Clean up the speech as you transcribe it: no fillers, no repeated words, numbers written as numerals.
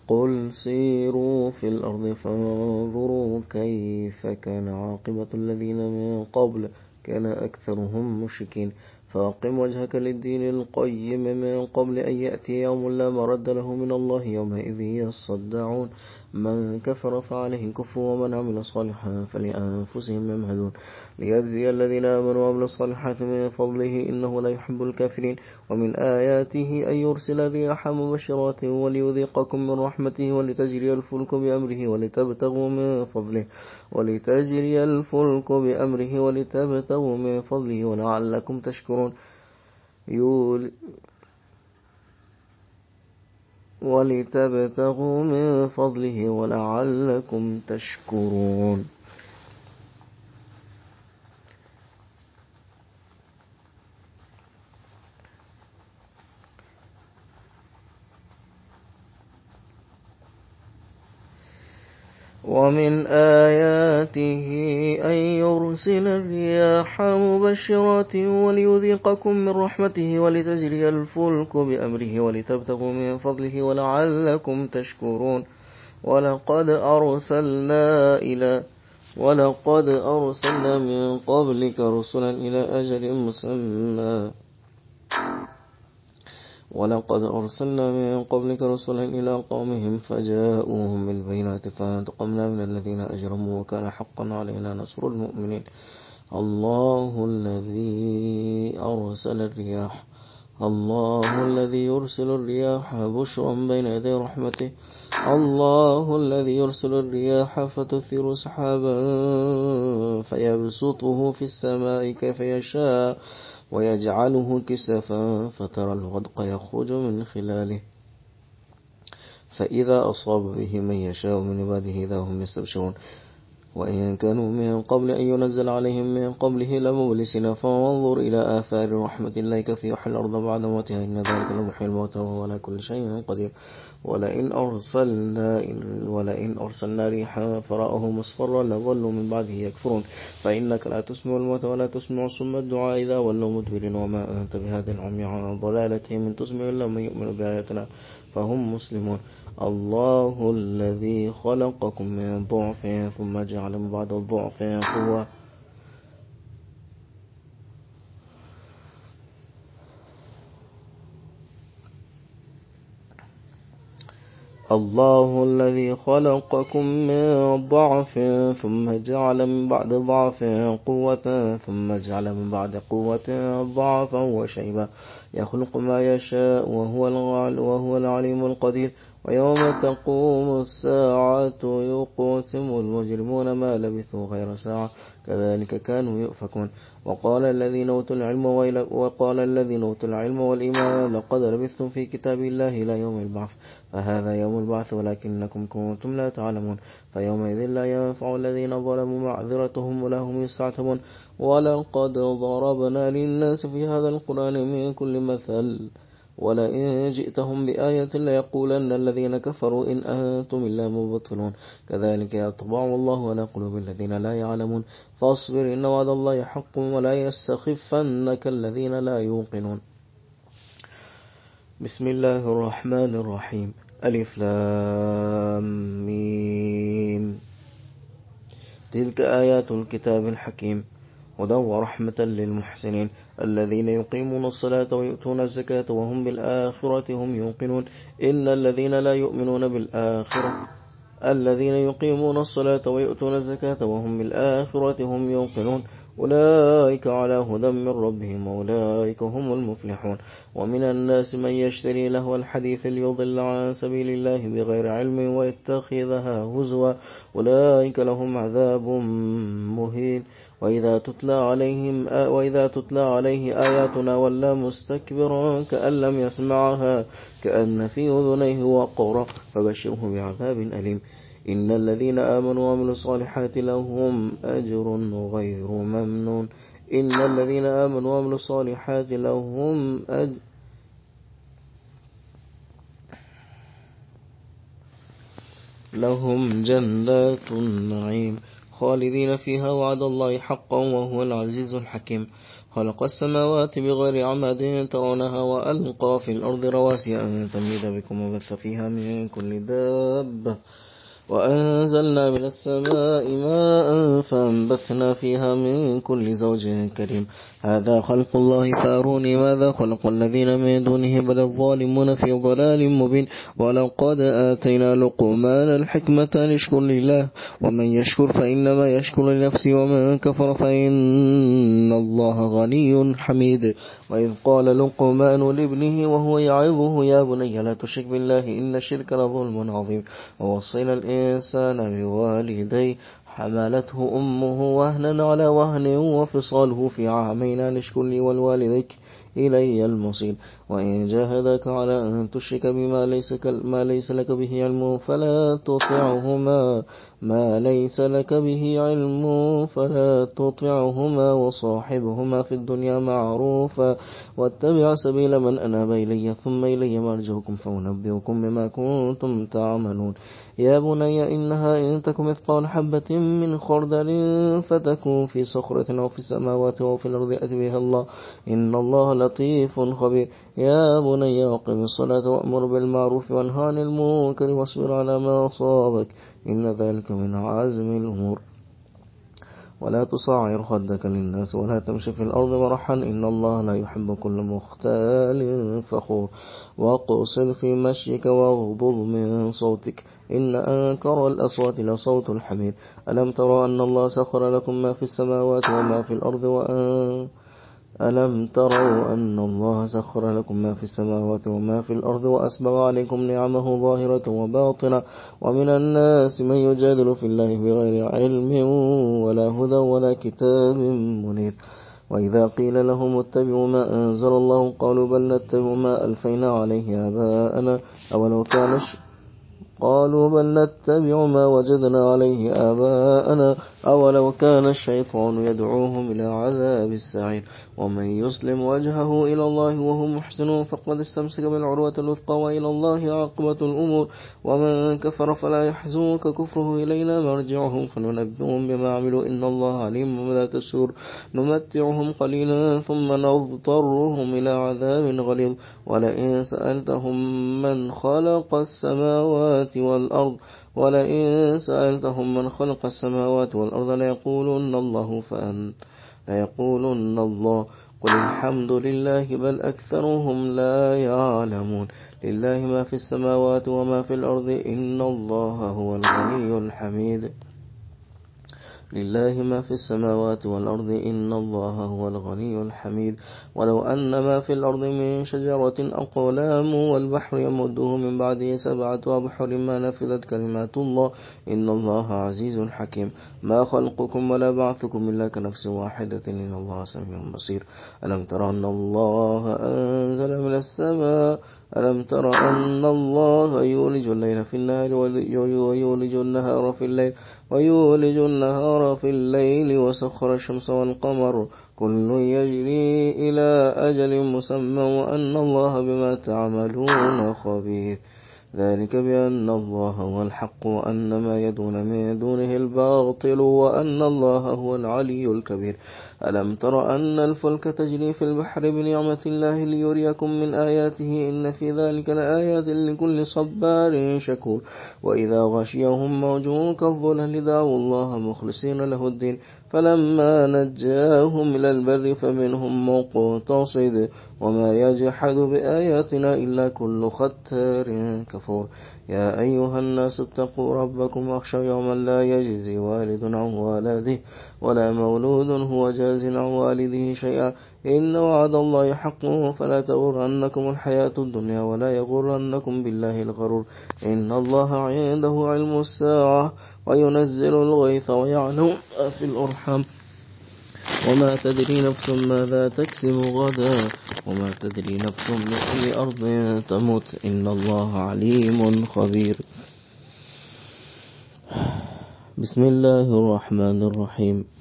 قل سيروا في الأرض فانظروا كيف كان عاقبة الذين من قبل كان أكثرهم مشركين فأقم وجهك للدين القيم من قبل أن يأتي يوم لا مرد له من الله يومئذ يصدعون من كفر فعليه كفر ومن عمل صالحا فلأنفسهم يمهدون ليجزي الذين آمنوا وعملوا الصالحات من فضله إنه لا يحب الكافرين ومن آياته أن يرسل الرياح مبشرات وليذيقكم من رحمته ولتجري الفلك بأمره ولتبتغوا من فضله ولعلكم تشكرون ومن آياته أن يرسل الرياح مبشرات وليذيقكم من رحمته ولتجري الفلك بأمره ولتبتغوا من فضله ولعلكم تشكرون ولقد أرسلنا من قبلك رسلا إلى أجل مسمى إلى قومهم فجاءوهم بالبينات فانتقمنا من الذين أجرموا وكان حقا علينا نصر المؤمنين الله الذي يرسل الرياح بشرا بين يدي رحمته الله الذي يرسل الرياح فتثير سحابا فيبسطه في السماء كيف يشاء ويجعله كسفا فترى الودق يخرج من خلاله فإذا أصاب به من يشاء من عباده إذا هم يستبشرون وإن كانوا من قبل أن ينزل عليهم من قبله لمبلسين فانظر إلى آثار رحمة الله كيف يحيي الأرض بعد موتها إن ذلك لمحيي الموتى وهو على كل شيء قدير ولئن أرسلنا ريحا فرأه مصفرا لظلوا من بعده يكفرون فإنك لا تسمع الموتى ولا تسمع الصم الدعاء إذا ولوا مدبرين وما أنت بهذا العمي عن ضلالتهم إن تسمع إلا من يؤمن بآياتنا فهم مسلمون الله الذي خلقكم من ضعف ثم جعل من بعد الضعف قوة الله الذي خلقكم من ضعف ثم جعل من بعد ضعف قوة ثم جعل من بعد قوة ضعفا وشيبا يخلق ما يشاء وهو العليم القدير ويوم تقوم الساعة يقسم المجرمون ما لبثوا غير ساعة كذلك كانوا يؤفكون وقال الذين أوتوا العلم والإيمان لقد لبثتم في كتاب الله إلى يوم البعث فهذا يوم البعث ولكنكم كنتم لا تعلمون فيومئذ لا ينفع الذين ظلموا معذرتهم ولا هم يستعتبون ولقد ضربنا للناس في هذا القرآن من كل مثل ولئن جئتهم بآية ليقولن الذين كفروا إن أنتم إلا مبطلون كذلك يطبع الله على قلوب الذين لا يعلمون فاصبر إن وعد الله حق ولا يستخفنك الذين لا يوقنون بسم الله الرحمن الرحيم ألف لام ميم تلك آيات الكتاب الحكيم هدى ورحمة للمحسنين الذين يقيمون الصلاة ويؤتون الزكاة وهم بالآخرة هم يوقنون إن الذين لا يؤمنون بالآخرة الذين يقيمون الصلاة ويؤتون الزكاة وهم بالآخرة هم يوقنون أولئك على هدى من ربهم وأولئك هم المفلحون ومن الناس من يشتري لهو الحديث ليضل عن سبيل الله بغير علم ويتخذها هزوا أولئك لهم عذاب مهين وإذا تتلى عليه آياتنا ولا مستكبرا كأن لم يسمعها كأن في أذنيه وقرا فبشره بعذاب أليم إن الذين آمنوا وعملوا الصالحات لهم أجر غير ممنون إن الذين آمنوا وعملوا الصالحات لهم جنات النعيم خالدين فيها وعد الله حقا وهو العزيز الحكيم خلق السماوات بغير عمد ترونها وألقى في الأرض رواسي أن تميد بكم وبث فيها من كل دابة وأنزلنا من السماء ماء فأنبثنا فيها من كل زوج كريم هذا خلق الله فأروني ماذا خلق الذين من دونه بل الظالمون في ضلال مبين ولقد آتينا لقمان الحكمة أن يشكر لله ومن يشكر فإنما يشكر لنفسه ومن كفر فإن الله غني حميد وإذ قال لقمان لابنه وهو يعظه يا بني لا تشرك بالله إن الشرك لظلم عظيم ووصينا الإنسان بوالديه حملته أمه وهنا على وهن وفصاله في عامين أن اشكر لي ولوالديك إلي المصير وإن جاهداك على أن تشرك بما ليس لك به علم فلا تطعهما وصاحبهما في الدنيا معروفا واتبع سبيل من أناب إلي ثم إلي مرجعكم فأنبئكم بما كنتم تعملون يا بني إنها إن تك مثقال حبة من خردل فتكون في صخرة أو في السماوات أو في الأرض يأتي بها الله إن الله لطيف خبير يا بني أقم الصلاة وأمر بالمعروف وانهى عن المنكر واصبر على ما أصابك إن ذلك من عزم الأمور ولا تصعر خدك للناس ولا تمشي في الأرض مرحا إن الله لا يحب كل مختال فخور واقصد في مشيك واغضض من صوتك إن أنكر الأصوات لصوت الحمير ألم تروا أن الله سخر لكم ما في السماوات وما في الأرض وأسبغ عليكم نعمه ظاهرة وباطنة ومن الناس من يجادل في الله بغير علم ولا هدى ولا كتاب منير وإذا قيل لهم اتبعوا ما أنزل الله قالوا بل نتبع ما ألفينا عليه آباءنا قالوا بل نتبع ما وجدنا عليه آباءنا أولو كان الشيطان يدعوهم إلى عذاب السعير ومن يسلم وجهه إلى الله وهو محسن فقد استمسك بالعروة الوثقى وإلى الله عاقبة الأمور ومن كفر فلا يحزنك كفره إلينا مرجعهم فننبئهم بما عملوا إن الله عليم بذات الصدور نمتعهم قليلا ثم نضطرهم إلى عذاب غليظ ولئن سألتهم من خلق السماوات والأرض ليقولن الله قل الحمد لله بل أكثرهم لا يعلمون لله ما في السماوات وما في الأرض إن الله هو الغني الحميد لله ما في السماوات والأرض إن الله هو الغني الحميد ولو أن ما في الأرض من شجرة أقلام والبحر يمده من بعده 7 أبحر ما نفذت كلمات الله إن الله عزيز حكيم ما خلقكم ولا بعثكم إلا كنفس واحدة إن الله سميع بصير ألم تر أن الله يولج الليل في النهار ويولج النهار في الليل وسخر الشمس والقمر كل يجري إلى أجل مسمى وأن الله بما تعملون خبير ذلك بأن الله هو الحق وأن ما يدون من دونه الباطل وأن الله هو العلي الكبير ألم تر أن الفلك تجري في البحر بنعمة الله ليريكم من آياته إن في ذلك لآيات لكل صبار شكور وإذا غشيهم موج كالظلل دعوا الله مخلصين له الدين فلما نجاهم إلى البر فمنهم مقتصد وما يجحد بآياتنا إلا كل ختار كفور يا أيها الناس اتقوا ربكم واخشوا يوما لا يجزي والد عن والده ولا مولود هو جاز عن والده شيئا إن وعد الله حق فلا تغرنكم الحياة الدنيا ولا يغرنكم بالله الغرور إن الله عنده علم الساعة وينزل الغيث ويعلم في الأرحام وما تدري نفس ماذا تكسب غدا وما تدري نفس بأي أرض تموت إن الله عليم خبير بسم الله الرحمن الرحيم